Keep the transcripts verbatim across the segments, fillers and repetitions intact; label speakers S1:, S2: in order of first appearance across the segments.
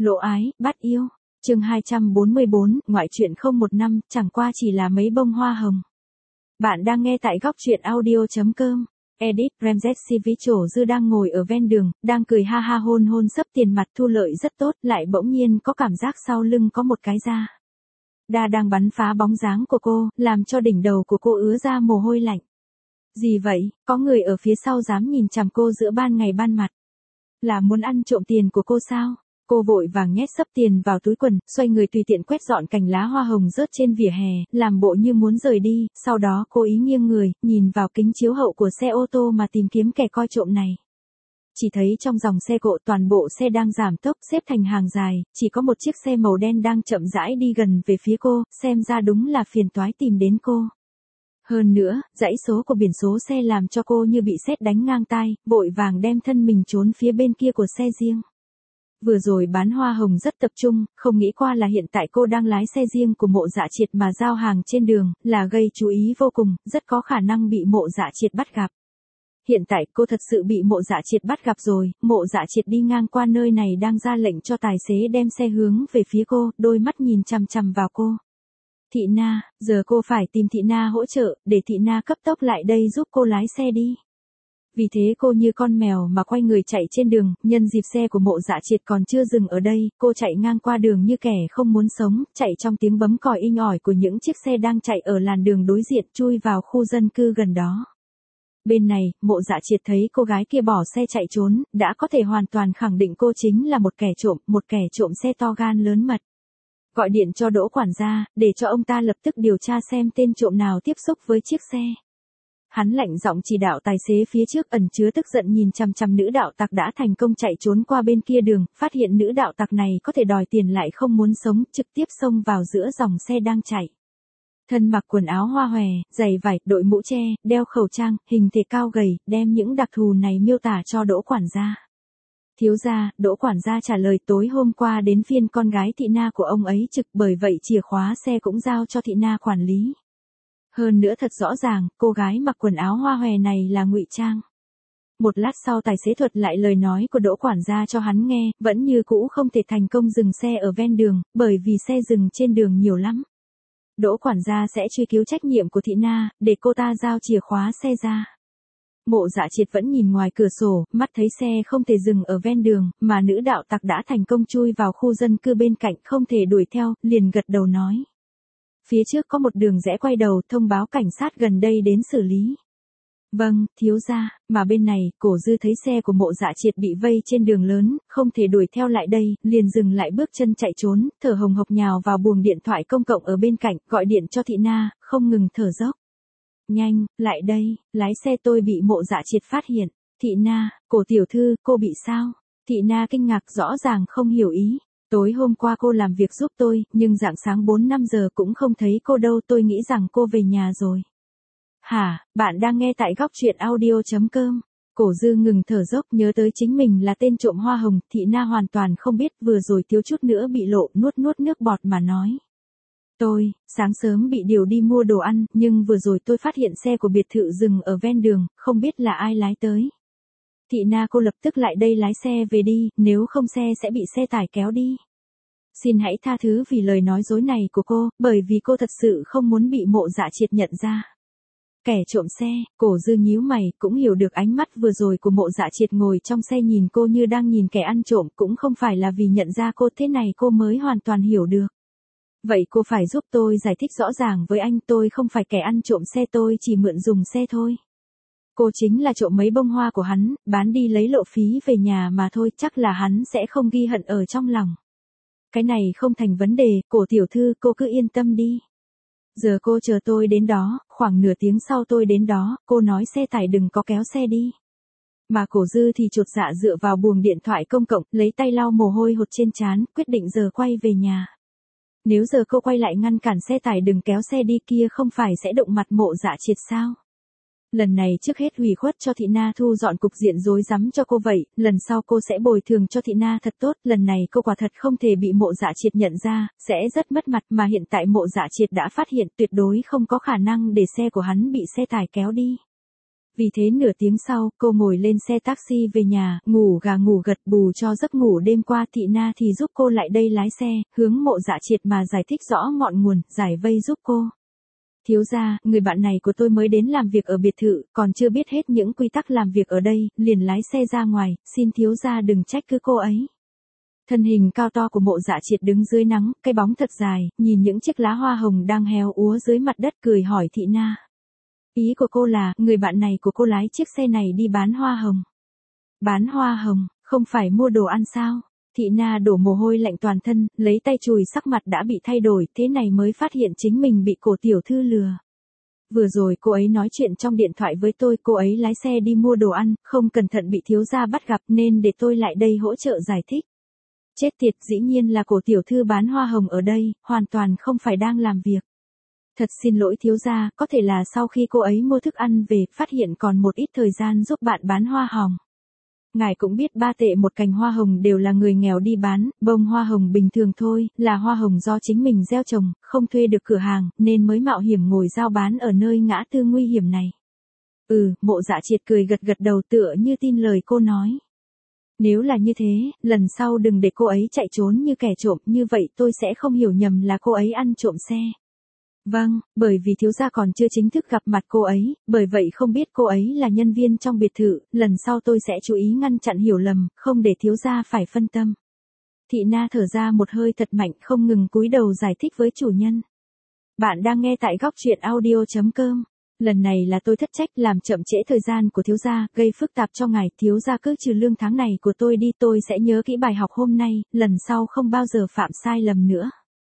S1: Lộ ái, bắt yêu. Chương hai trăm bốn mươi bốn, ngoại truyện không một năm, chẳng qua chỉ là mấy bông hoa hồng. Bạn đang nghe tại góc truyện audio chấm com. Edit, Ramzes Sivicho Dư đang ngồi ở ven đường, đang cười ha ha hôn hôn sấp tiền mặt thu lợi rất tốt, lại bỗng nhiên có cảm giác sau lưng có một cái da đa đang bắn phá bóng dáng của cô, làm cho đỉnh đầu của cô ứa ra mồ hôi lạnh. Gì vậy, có người ở phía sau dám nhìn chằm cô giữa ban ngày ban mặt. Là muốn ăn trộm tiền của cô sao? Cô vội vàng nhét sấp tiền vào túi quần, xoay người tùy tiện quét dọn cành lá hoa hồng rớt trên vỉa hè, làm bộ như muốn rời đi, sau đó cô ý nghiêng người, nhìn vào kính chiếu hậu của xe ô tô mà tìm kiếm kẻ coi trộm này. Chỉ thấy trong dòng xe cộ toàn bộ xe đang giảm tốc, xếp thành hàng dài, chỉ có một chiếc xe màu đen đang chậm rãi đi gần về phía cô, xem ra đúng là phiền toái tìm đến cô. Hơn nữa, dãy số của biển số xe làm cho cô như bị sét đánh ngang tai, vội vàng đem thân mình trốn phía bên kia của xe riêng. Vừa rồi bán hoa hồng rất tập trung, không nghĩ qua là hiện tại cô đang lái xe riêng của Mộ Dạ Triệt mà giao hàng trên đường, là gây chú ý vô cùng, rất có khả năng bị Mộ Dạ Triệt bắt gặp. Hiện tại cô thật sự bị Mộ Dạ Triệt bắt gặp rồi, Mộ Dạ Triệt đi ngang qua nơi này đang ra lệnh cho tài xế đem xe hướng về phía cô, đôi mắt nhìn chằm chằm vào cô. Thị Na, giờ cô phải tìm Thị Na hỗ trợ, để Thị Na cấp tốc lại đây giúp cô lái xe đi. Vì thế cô như con mèo mà quay người chạy trên đường, nhân dịp xe của Mộ Dạ Triệt còn chưa dừng ở đây, cô chạy ngang qua đường như kẻ không muốn sống, chạy trong tiếng bấm còi inh ỏi của những chiếc xe đang chạy ở làn đường đối diện, chui vào khu dân cư gần đó. Bên này, Mộ Dạ Triệt thấy cô gái kia bỏ xe chạy trốn, đã có thể hoàn toàn khẳng định cô chính là một kẻ trộm, một kẻ trộm xe to gan lớn mật. Gọi điện cho Đỗ quản gia, để cho ông ta lập tức điều tra xem tên trộm nào tiếp xúc với chiếc xe. Hắn lạnh giọng chỉ đạo tài xế phía trước ẩn chứa tức giận nhìn chằm chằm nữ đạo tặc đã thành công chạy trốn qua bên kia đường, phát hiện nữ đạo tặc này có thể đòi tiền lại không muốn sống, trực tiếp xông vào giữa dòng xe đang chạy. Thân mặc quần áo hoa hòe, giày vải, đội mũ che, đeo khẩu trang, hình thể cao gầy, đem những đặc thù này miêu tả cho Đỗ quản gia. Thiếu gia, Đỗ quản gia trả lời tối hôm qua đến phiên con gái Thị Na của ông ấy trực, bởi vậy chìa khóa xe cũng giao cho Thị Na quản lý. Hơn nữa thật rõ ràng, cô gái mặc quần áo hoa hòe này là ngụy trang. Một lát sau tài xế thuật lại lời nói của Đỗ quản gia cho hắn nghe, vẫn như cũ không thể thành công dừng xe ở ven đường, bởi vì xe dừng trên đường nhiều lắm. Đỗ quản gia sẽ truy cứu trách nhiệm của Thị Na, để cô ta giao chìa khóa xe ra. Mộ Dạ Triệt vẫn nhìn ngoài cửa sổ, mắt thấy xe không thể dừng ở ven đường, mà nữ đạo tặc đã thành công chui vào khu dân cư bên cạnh không thể đuổi theo, liền gật đầu nói. Phía trước có một đường rẽ quay đầu, thông báo cảnh sát gần đây đến xử lý. Vâng, thiếu gia, mà bên này, Cổ Dư thấy xe của Mộ Dạ Triệt bị vây trên đường lớn, không thể đuổi theo lại đây, liền dừng lại bước chân chạy trốn, thở hồng hộc nhào vào buồng điện thoại công cộng ở bên cạnh, gọi điện cho Thị Na, không ngừng thở dốc. Nhanh, lại đây, lái xe tôi bị Mộ Dạ Triệt phát hiện. Thị Na, Cổ tiểu thư, cô bị sao? Thị Na kinh ngạc rõ ràng không hiểu ý. Tối hôm qua cô làm việc giúp tôi, nhưng rạng sáng bốn năm giờ cũng không thấy cô đâu, tôi nghĩ rằng cô về nhà rồi. Hả, bạn đang nghe tại góc truyện audio chấm com. Cổ Dư ngừng thở dốc nhớ tới chính mình là tên trộm hoa hồng, Thị Na hoàn toàn không biết vừa rồi thiếu chút nữa bị lộ, nuốt nuốt nước bọt mà nói. Tôi, sáng sớm bị điều đi mua đồ ăn, nhưng vừa rồi tôi phát hiện xe của biệt thự dừng ở ven đường, không biết là ai lái tới. Thị Na cô lập tức lại đây lái xe về đi, nếu không xe sẽ bị xe tải kéo đi. Xin hãy tha thứ vì lời nói dối này của cô, bởi vì cô thật sự không muốn bị Mộ Dạ Triệt nhận ra. Kẻ trộm xe, Cổ Dư nhíu mày, cũng hiểu được ánh mắt vừa rồi của Mộ Dạ Triệt ngồi trong xe nhìn cô như đang nhìn kẻ ăn trộm, cũng không phải là vì nhận ra cô, thế này cô mới hoàn toàn hiểu được. Vậy cô phải giúp tôi giải thích rõ ràng với anh, tôi không phải kẻ ăn trộm xe, tôi chỉ mượn dùng xe thôi. Cô chính là trộm mấy bông hoa của hắn, bán đi lấy lộ phí về nhà mà thôi, chắc là hắn sẽ không ghi hận ở trong lòng. Cái này không thành vấn đề, Cổ tiểu thư, cô cứ yên tâm đi. Giờ cô chờ tôi đến đó, khoảng nửa tiếng sau tôi đến đó, cô nói xe tải đừng có kéo xe đi. Mà Cổ Dư thì chột dạ dựa vào buồng điện thoại công cộng, lấy tay lau mồ hôi hột trên trán, quyết định giờ quay về nhà. Nếu giờ cô quay lại ngăn cản xe tải đừng kéo xe đi kia không phải sẽ động mặt Mộ Dạ Triệt sao? Lần này trước hết ủy khuất cho Thị Na thu dọn cục diện rối rắm cho cô vậy, lần sau cô sẽ bồi thường cho Thị Na thật tốt, lần này cô quả thật không thể bị Mộ Dạ Triệt nhận ra, sẽ rất mất mặt, mà hiện tại Mộ Dạ Triệt đã phát hiện tuyệt đối không có khả năng để xe của hắn bị xe tải kéo đi. Vì thế nửa tiếng sau, cô ngồi lên xe taxi về nhà, ngủ gà ngủ gật bù cho giấc ngủ đêm qua. Thị Na thì giúp cô lại đây lái xe, hướng Mộ Dạ Triệt mà giải thích rõ ngọn nguồn, giải vây giúp cô. Thiếu gia, người bạn này của tôi mới đến làm việc ở biệt thự, còn chưa biết hết những quy tắc làm việc ở đây, liền lái xe ra ngoài, xin thiếu gia đừng trách cứ cô ấy. Thân hình cao to của Mộ Dạ Triệt đứng dưới nắng, cái bóng thật dài, nhìn những chiếc lá hoa hồng đang héo úa dưới mặt đất, cười hỏi Thị Na. Ý của cô là, người bạn này của cô lái chiếc xe này đi bán hoa hồng. Bán hoa hồng, không phải mua đồ ăn sao? Thị Na đổ mồ hôi lạnh toàn thân, lấy tay chùi sắc mặt đã bị thay đổi, thế này mới phát hiện chính mình bị cổ tiểu thư lừa. Vừa rồi cô ấy nói chuyện trong điện thoại với tôi, cô ấy lái xe đi mua đồ ăn, không cẩn thận bị thiếu gia bắt gặp nên để tôi lại đây hỗ trợ giải thích. Chết tiệt, dĩ nhiên là cổ tiểu thư bán hoa hồng ở đây, hoàn toàn không phải đang làm việc. Thật xin lỗi thiếu gia, có thể là sau khi cô ấy mua thức ăn về, phát hiện còn một ít thời gian giúp bạn bán hoa hồng. Ngài cũng biết ba tệ một cành hoa hồng đều là người nghèo đi bán, bông hoa hồng bình thường thôi, là hoa hồng do chính mình gieo trồng, không thuê được cửa hàng, nên mới mạo hiểm ngồi giao bán ở nơi ngã tư nguy hiểm này. Ừ, Mộ Dạ Triệt cười gật gật đầu tựa như tin lời cô nói. Nếu là như thế, lần sau đừng để cô ấy chạy trốn như kẻ trộm, như vậy tôi sẽ không hiểu nhầm là cô ấy ăn trộm xe. Vâng, bởi vì thiếu gia còn chưa chính thức gặp mặt cô ấy, bởi vậy không biết cô ấy là nhân viên trong biệt thự, lần sau tôi sẽ chú ý ngăn chặn hiểu lầm, không để thiếu gia phải phân tâm. Thị Na thở ra một hơi thật mạnh, không ngừng cúi đầu giải thích với chủ nhân. Bạn đang nghe tại góc truyện audio chấm com. Lần này là tôi thất trách làm chậm trễ thời gian của thiếu gia, gây phức tạp cho ngài, thiếu gia cứ trừ lương tháng này của tôi đi, tôi sẽ nhớ kỹ bài học hôm nay, lần sau không bao giờ phạm sai lầm nữa.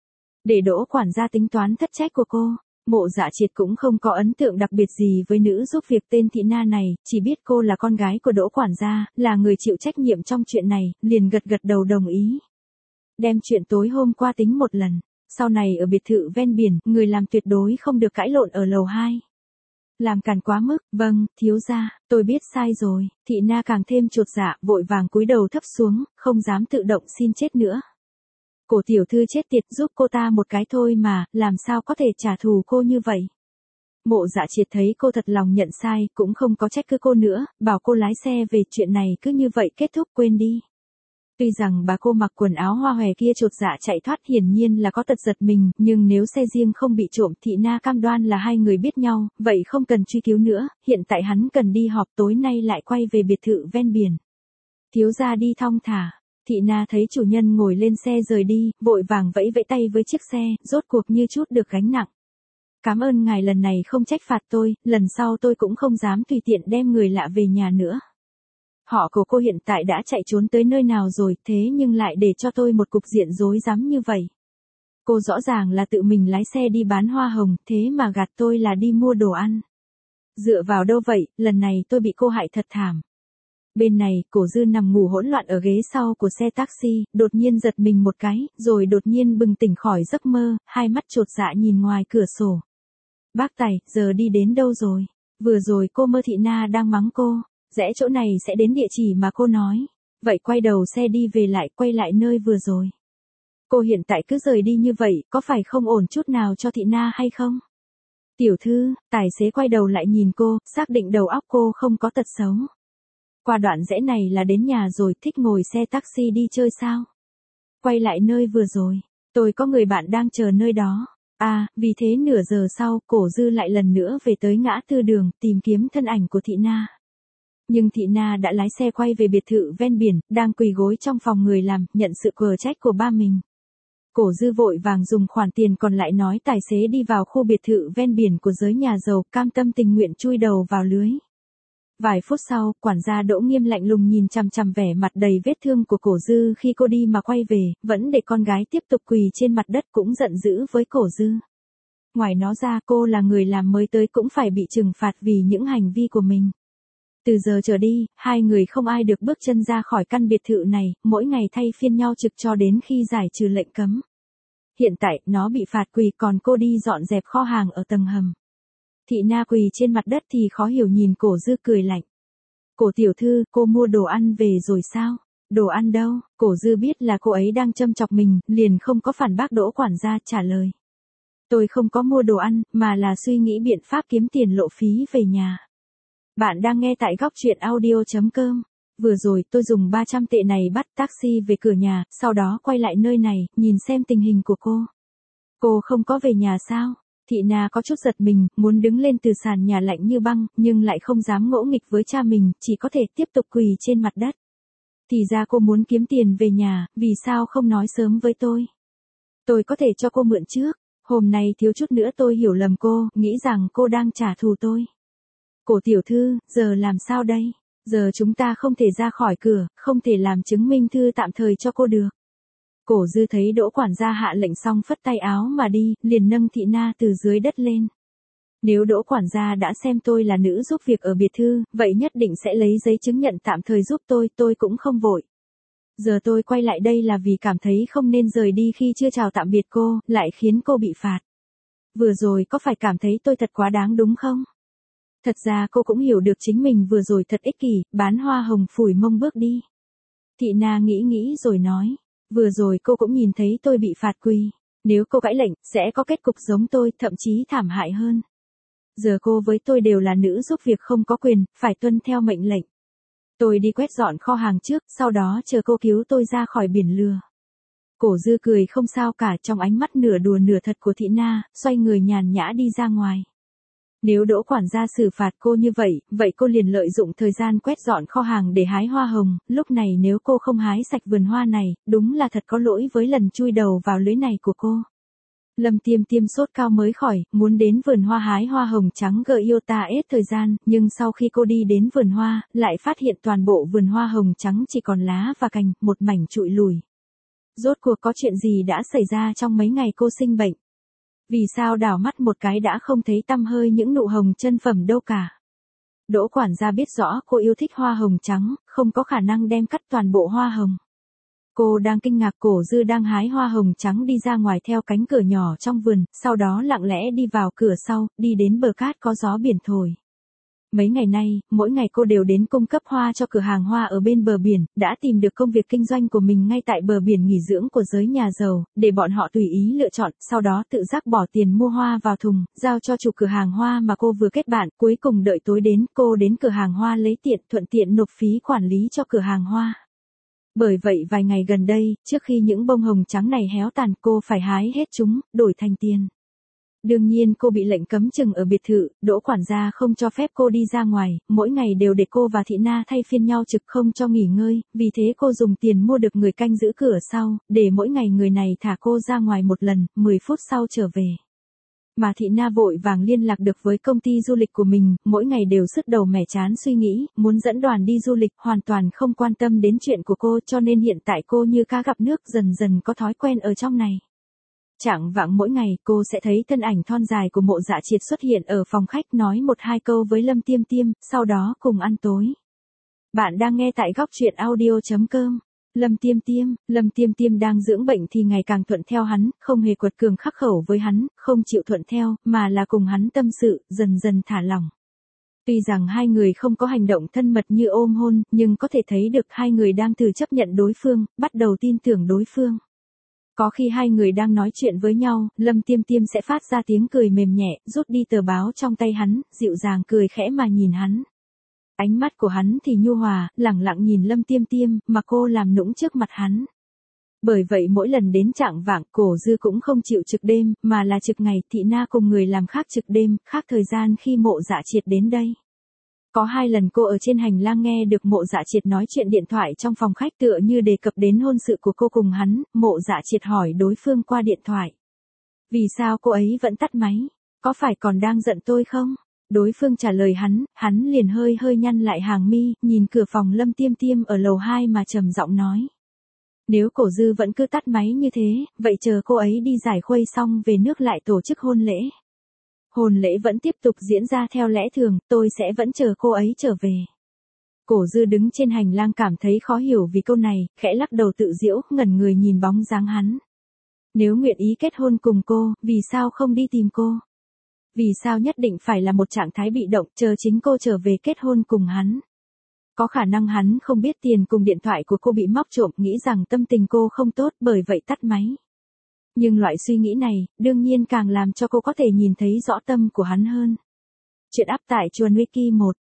S1: Để Đỗ quản gia tính toán thất trách của cô, Mộ Dạ Triệt cũng không có ấn tượng đặc biệt gì với nữ giúp việc tên Thị Na này, chỉ biết cô là con gái của Đỗ quản gia, là người chịu trách nhiệm trong chuyện này, liền gật gật đầu đồng ý. Đem chuyện tối hôm qua tính một lần, sau này ở biệt thự ven biển, người làm tuyệt đối không được cãi lộn ở lầu hai. Làm càn quá mức, vâng, thiếu gia, tôi biết sai rồi. Thị Na càng thêm chột dạ, vội vàng cúi đầu thấp xuống, không dám tự động xin chết nữa. Cổ tiểu thư chết tiệt, giúp cô ta một cái thôi mà, làm sao có thể trả thù cô như vậy. Mộ Dạ Triệt thấy cô thật lòng nhận sai, cũng không có trách cứ cô nữa, bảo cô lái xe về, chuyện này cứ như vậy kết thúc, quên đi. Tuy rằng bà cô mặc quần áo hoa hòe kia chột dạ chạy thoát hiển nhiên là có tật giật mình, nhưng nếu xe riêng không bị trộm, Thị Na cam đoan là hai người biết nhau, vậy không cần truy cứu nữa, hiện tại hắn cần đi họp, tối nay lại quay về biệt thự ven biển. Thiếu gia đi thong thả. Thị Na thấy chủ nhân ngồi lên xe rời đi, vội vàng vẫy vẫy tay với chiếc xe, rốt cuộc như chút được gánh nặng. Cảm ơn ngài lần này không trách phạt tôi, lần sau tôi cũng không dám tùy tiện đem người lạ về nhà nữa. Họ của cô hiện tại đã chạy trốn tới nơi nào rồi, thế nhưng lại để cho tôi một cục diện rối rắm như vậy. Cô rõ ràng là tự mình lái xe đi bán hoa hồng, thế mà gạt tôi là đi mua đồ ăn. Dựa vào đâu vậy, lần này tôi bị cô hại thật thảm. Bên này, Cổ Dư nằm ngủ hỗn loạn ở ghế sau của xe taxi, đột nhiên giật mình một cái, rồi đột nhiên bừng tỉnh khỏi giấc mơ, hai mắt chột dạ nhìn ngoài cửa sổ. Bác Tài, giờ đi đến đâu rồi? Vừa rồi cô mơ Thị Na đang mắng cô, rẽ chỗ này sẽ đến địa chỉ mà cô nói. Vậy quay đầu xe đi về lại, quay lại nơi vừa rồi. Cô hiện tại cứ rời đi như vậy, có phải không ổn chút nào cho Thị Na hay không? Tiểu thư, tài xế quay đầu lại nhìn cô, xác định đầu óc cô không có tật xấu. Qua đoạn rẽ này là đến nhà rồi, thích ngồi xe taxi đi chơi sao? Quay lại nơi vừa rồi, tôi có người bạn đang chờ nơi đó. À, vì thế nửa giờ sau, Cổ Dư lại lần nữa về tới ngã tư đường, tìm kiếm thân ảnh của Thị Na. Nhưng Thị Na đã lái xe quay về biệt thự ven biển, đang quỳ gối trong phòng người làm, nhận sự quở trách của ba mình. Cổ Dư vội vàng dùng khoản tiền còn lại nói tài xế đi vào khu biệt thự ven biển của giới nhà giàu, cam tâm tình nguyện chui đầu vào lưới. Vài phút sau, quản gia Đỗ Nghiêm lạnh lùng nhìn chằm chằm vẻ mặt đầy vết thương của Cổ Dư khi cô đi mà quay về, vẫn để con gái tiếp tục quỳ trên mặt đất, cũng giận dữ với Cổ Dư. Ngoài nó ra, cô là người làm mới tới cũng phải bị trừng phạt vì những hành vi của mình. Từ giờ trở đi, hai người không ai được bước chân ra khỏi căn biệt thự này, mỗi ngày thay phiên nhau trực cho đến khi giải trừ lệnh cấm. Hiện tại, nó bị phạt quỳ, còn cô đi dọn dẹp kho hàng ở tầng hầm. Thị Na quỳ trên mặt đất thì khó hiểu nhìn Cổ Dư cười lạnh. Cổ tiểu thư, cô mua đồ ăn về rồi sao? Đồ ăn đâu? Cổ Dư biết là cô ấy đang châm chọc mình, liền không có phản bác Đỗ quản gia, trả lời. Tôi không có mua đồ ăn, mà là suy nghĩ biện pháp kiếm tiền lộ phí về nhà. Bạn đang nghe tại góc truyện audio chấm com. Vừa rồi tôi dùng ba trăm tệ này bắt taxi về cửa nhà, sau đó quay lại nơi này, nhìn xem tình hình của cô. Cô không có về nhà sao? Thị Na có chút giật mình, muốn đứng lên từ sàn nhà lạnh như băng, nhưng lại không dám ngỗ nghịch với cha mình, chỉ có thể tiếp tục quỳ trên mặt đất. Thì ra cô muốn kiếm tiền về nhà, vì sao không nói sớm với tôi? Tôi có thể cho cô mượn trước, hôm nay thiếu chút nữa tôi hiểu lầm cô, nghĩ rằng cô đang trả thù tôi. Cổ tiểu thư, giờ làm sao đây? Giờ chúng ta không thể ra khỏi cửa, không thể làm chứng minh thư tạm thời cho cô được. Cổ Dư thấy Đỗ quản gia hạ lệnh xong phất tay áo mà đi, liền nâng Thị Na từ dưới đất lên. Nếu Đỗ quản gia đã xem tôi là nữ giúp việc ở biệt thư, vậy nhất định sẽ lấy giấy chứng nhận tạm thời giúp tôi, tôi cũng không vội. Giờ tôi quay lại đây là vì cảm thấy không nên rời đi khi chưa chào tạm biệt cô, lại khiến cô bị phạt. Vừa rồi có phải cảm thấy tôi thật quá đáng đúng không? Thật ra cô cũng hiểu được chính mình vừa rồi thật ích kỷ, bán hoa hồng phủi mông bước đi. Thị Na nghĩ nghĩ rồi nói, vừa rồi cô cũng nhìn thấy tôi bị phạt quỳ. Nếu cô cãi lệnh, sẽ có kết cục giống tôi, thậm chí thảm hại hơn. Giờ cô với tôi đều là nữ giúp việc không có quyền, phải tuân theo mệnh lệnh. Tôi đi quét dọn kho hàng trước, sau đó chờ cô cứu tôi ra khỏi biển lừa. Cổ Dư cười không sao cả, trong ánh mắt nửa đùa nửa thật của Thị Na, xoay người nhàn nhã đi ra ngoài. Nếu Đỗ quản gia xử phạt cô như vậy, vậy cô liền lợi dụng thời gian quét dọn kho hàng để hái hoa hồng, lúc này nếu cô không hái sạch vườn hoa này, đúng là thật có lỗi với lần chui đầu vào lưới này của cô. Lâm Tiêm Tiêm sốt cao mới khỏi, muốn đến vườn hoa hái hoa hồng trắng gợi yêu ta hết thời gian, nhưng sau khi cô đi đến vườn hoa, lại phát hiện toàn bộ vườn hoa hồng trắng chỉ còn lá và cành, một mảnh trụi lùi. Rốt cuộc có chuyện gì đã xảy ra trong mấy ngày cô sinh bệnh? Vì sao đảo mắt một cái đã không thấy tăm hơi những nụ hồng chân phẩm đâu cả? Đỗ quản gia biết rõ cô yêu thích hoa hồng trắng, không có khả năng đem cắt toàn bộ hoa hồng. Cô đang kinh ngạc, Cổ Dư đang hái hoa hồng trắng đi ra ngoài theo cánh cửa nhỏ trong vườn, sau đó lặng lẽ đi vào cửa sau, đi đến bờ cát có gió biển thổi. Mấy ngày nay, mỗi ngày cô đều đến cung cấp hoa cho cửa hàng hoa ở bên bờ biển, đã tìm được công việc kinh doanh của mình ngay tại bờ biển nghỉ dưỡng của giới nhà giàu, để bọn họ tùy ý lựa chọn, sau đó tự giác bỏ tiền mua hoa vào thùng, giao cho chủ cửa hàng hoa mà cô vừa kết bạn, cuối cùng đợi tối đến, cô đến cửa hàng hoa lấy tiền, thuận tiện nộp phí quản lý cho cửa hàng hoa. Bởi vậy vài ngày gần đây, trước khi những bông hồng trắng này héo tàn, cô phải hái hết chúng, đổi thành tiền. Đương nhiên cô bị lệnh cấm chừng ở biệt thự, Đỗ quản gia không cho phép cô đi ra ngoài, mỗi ngày đều để cô và Thị Na thay phiên nhau trực không cho nghỉ ngơi, vì thế cô dùng tiền mua được người canh giữ cửa sau, để mỗi ngày người này thả cô ra ngoài một lần, mười phút sau trở về. Mà Thị Na vội vàng liên lạc được với công ty du lịch của mình, mỗi ngày đều sứt đầu mẻ chán suy nghĩ, muốn dẫn đoàn đi du lịch, hoàn toàn không quan tâm đến chuyện của cô, cho nên hiện tại cô như cá gặp nước, dần dần có thói quen ở trong này. Chạng vạng mỗi ngày, cô sẽ thấy thân ảnh thon dài của Mộ Dạ Triệt xuất hiện ở phòng khách, nói một hai câu với Lâm Tiêm Tiêm, sau đó cùng ăn tối. Bạn đang nghe tại góc truyện audio chấm com. Lâm Tiêm Tiêm, Lâm Tiêm Tiêm đang dưỡng bệnh thì ngày càng thuận theo hắn, không hề quật cường khắc khẩu với hắn, không chịu thuận theo, mà là cùng hắn tâm sự, dần dần thả lỏng. Tuy rằng hai người không có hành động thân mật như ôm hôn, nhưng có thể thấy được hai người đang từ chấp nhận đối phương, bắt đầu tin tưởng đối phương. Có khi hai người đang nói chuyện với nhau, Lâm Tiêm Tiêm sẽ phát ra tiếng cười mềm nhẹ, rút đi tờ báo trong tay hắn, dịu dàng cười khẽ mà nhìn hắn. Ánh mắt của hắn thì nhu hòa, lẳng lặng nhìn Lâm Tiêm Tiêm, mà cô làm nũng trước mặt hắn. Bởi vậy mỗi lần đến chạng vạng, Cổ Dư cũng không chịu trực đêm, mà là trực ngày, Thị Na cùng người làm khác trực đêm, khác thời gian khi Mộ Dạ Triệt đến đây. Có hai lần cô ở trên hành lang nghe được Mộ Dạ Triệt nói chuyện điện thoại trong phòng khách, tựa như đề cập đến hôn sự của cô cùng hắn, Mộ Dạ Triệt hỏi đối phương qua điện thoại. Vì sao cô ấy vẫn tắt máy? Có phải còn đang giận tôi không? Đối phương trả lời hắn, hắn liền hơi hơi nhăn lại hàng mi, nhìn cửa phòng Lâm Tiêm Tiêm ở lầu hai mà trầm giọng nói. Nếu Cổ Dư vẫn cứ tắt máy như thế, vậy chờ cô ấy đi giải khuây xong về nước lại tổ chức hôn lễ. Hôn lễ vẫn tiếp tục diễn ra theo lẽ thường, tôi sẽ vẫn chờ cô ấy trở về. Cổ Dư đứng trên hành lang cảm thấy khó hiểu vì câu này, khẽ lắc đầu tự giễu, ngẩn người nhìn bóng dáng hắn. Nếu nguyện ý kết hôn cùng cô, vì sao không đi tìm cô? Vì sao nhất định phải là một trạng thái bị động, chờ chính cô trở về kết hôn cùng hắn? Có khả năng hắn không biết tiền cùng điện thoại của cô bị móc trộm, nghĩ rằng tâm tình cô không tốt, bởi vậy tắt máy. Nhưng loại suy nghĩ này, đương nhiên càng làm cho cô có thể nhìn thấy rõ tâm của hắn hơn. Chuyện áp tải Chuan Wiki một.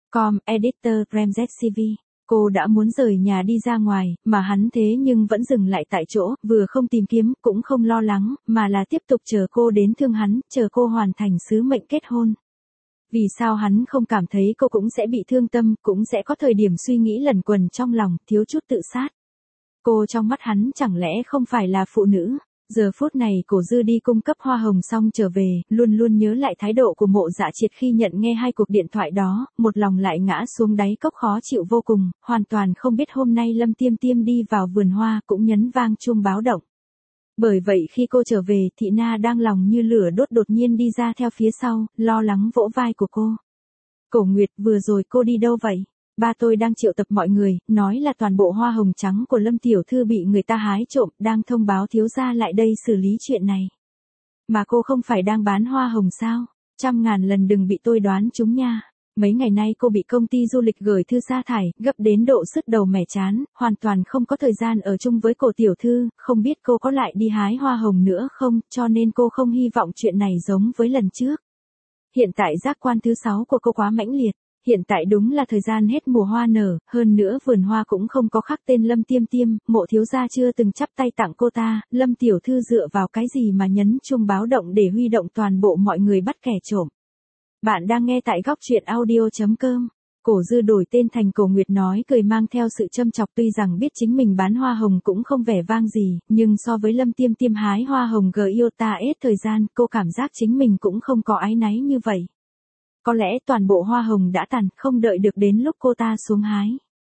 S1: Com, Editor, Ramjet xê vê. Cô đã muốn rời nhà đi ra ngoài, mà hắn thế nhưng vẫn dừng lại tại chỗ, vừa không tìm kiếm, cũng không lo lắng, mà là tiếp tục chờ cô đến thương hắn, chờ cô hoàn thành sứ mệnh kết hôn. Vì sao hắn không cảm thấy cô cũng sẽ bị thương tâm, cũng sẽ có thời điểm suy nghĩ lẩn quẩn trong lòng, thiếu chút tự sát. Cô trong mắt hắn chẳng lẽ không phải là phụ nữ? Giờ phút này Cổ Dư đi cung cấp hoa hồng xong trở về, luôn luôn nhớ lại thái độ của Mộ Dạ Triệt khi nhận nghe hai cuộc điện thoại đó, một lòng lại ngã xuống đáy cốc khó chịu vô cùng, hoàn toàn không biết hôm nay Lâm Tiêm Tiêm đi vào vườn hoa cũng nhấn vang chuông báo động. Bởi vậy khi cô trở về, Thị Na đang lòng như lửa đốt đột nhiên đi ra theo phía sau, lo lắng vỗ vai của cô. Cổ Nguyệt, vừa rồi cô đi đâu vậy? Ba tôi đang triệu tập mọi người, nói là toàn bộ hoa hồng trắng của Lâm tiểu thư bị người ta hái trộm, đang thông báo thiếu gia lại đây xử lý chuyện này. Mà cô không phải đang bán hoa hồng sao? Trăm ngàn lần đừng bị tôi đoán trúng nha. Mấy ngày nay cô bị công ty du lịch gửi thư sa thải, gấp đến độ sứt đầu mẻ chán, hoàn toàn không có thời gian ở chung với cổ tiểu thư, không biết cô có lại đi hái hoa hồng nữa không, cho nên cô không hy vọng chuyện này giống với lần trước. Hiện tại giác quan thứ sáu của cô quá mãnh liệt. Hiện tại đúng là thời gian hết mùa hoa nở, hơn nữa vườn hoa cũng không có khắc tên Lâm Tiêm Tiêm, Mộ thiếu gia chưa từng chắp tay tặng cô ta, Lâm tiểu thư dựa vào cái gì mà nhấn chuông báo động để huy động toàn bộ mọi người bắt kẻ trộm. Bạn đang nghe tại góc truyện audio chấm com. Cổ Dư đổi tên thành Cổ Nguyệt nói cười mang theo sự châm chọc, tuy rằng biết chính mình bán hoa hồng cũng không vẻ vang gì, nhưng so với Lâm Tiêm Tiêm hái hoa hồng Giota S thời gian, cô cảm giác chính mình cũng không có áy náy như vậy. Có lẽ toàn bộ hoa hồng đã tàn, không đợi được đến lúc cô ta xuống hái.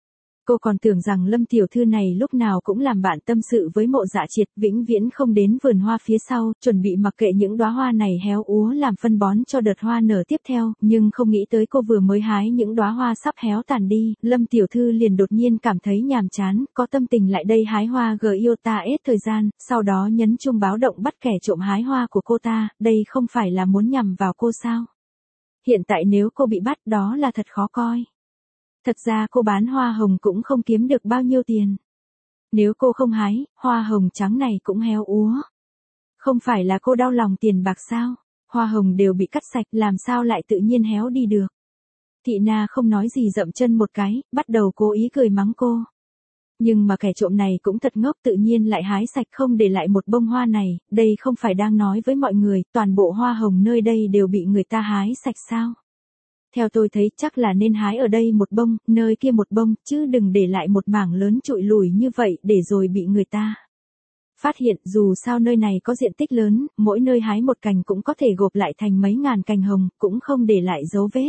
S1: Cô còn tưởng rằng Lâm tiểu thư này lúc nào cũng làm bạn tâm sự với Mộ Dạ Triệt, vĩnh viễn không đến vườn hoa phía sau, chuẩn bị mặc kệ những đóa hoa này héo úa làm phân bón cho đợt hoa nở tiếp theo, nhưng không nghĩ tới cô vừa mới hái những đóa hoa sắp héo tàn đi, Lâm tiểu thư liền đột nhiên cảm thấy nhàm chán, có tâm tình lại đây hái hoa Giota S thời gian, sau đó nhấn chuông báo động bắt kẻ trộm hái hoa của cô ta, đây không phải là muốn nhằm vào cô sao? Hiện tại nếu cô bị bắt đó là thật khó coi. Thật ra cô bán hoa hồng cũng không kiếm được bao nhiêu tiền. Nếu cô không hái, hoa hồng trắng này cũng héo úa. Không phải là cô đau lòng tiền bạc sao? Hoa hồng đều bị cắt sạch, làm sao lại tự nhiên héo đi được? Thị Na không nói gì dậm chân một cái, bắt đầu cố ý cười mắng cô. Nhưng mà kẻ trộm này cũng thật ngốc, tự nhiên lại hái sạch không để lại một bông hoa này, đây không phải đang nói với mọi người, toàn bộ hoa hồng nơi đây đều bị người ta hái sạch sao? Theo tôi thấy chắc là nên hái ở đây một bông, nơi kia một bông, chứ đừng để lại một mảng lớn trụi lùi như vậy để rồi bị người ta phát hiện. Dù sao nơi này có diện tích lớn, mỗi nơi hái một cành cũng có thể gộp lại thành mấy ngàn cành hồng, cũng không để lại dấu vết.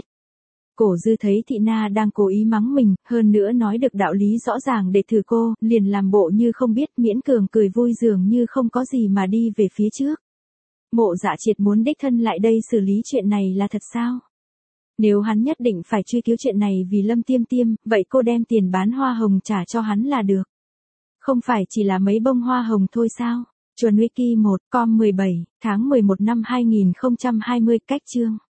S1: Cổ Dư thấy Thị Na đang cố ý mắng mình, hơn nữa nói được đạo lý rõ ràng để thử cô, liền làm bộ như không biết, miễn cường cười vui dường như không có gì mà đi về phía trước. Mộ Dạ Triệt muốn đích thân lại đây xử lý chuyện này là thật sao? Nếu hắn nhất định phải truy cứu chuyện này vì Lâm Tiêm Tiêm, vậy cô đem tiền bán hoa hồng trả cho hắn là được. Không phải chỉ là mấy bông hoa hồng thôi sao? Chuẩn Wiki một, com mười bảy, tháng mười một năm hai nghìn không trăm hai mươi, cách chương.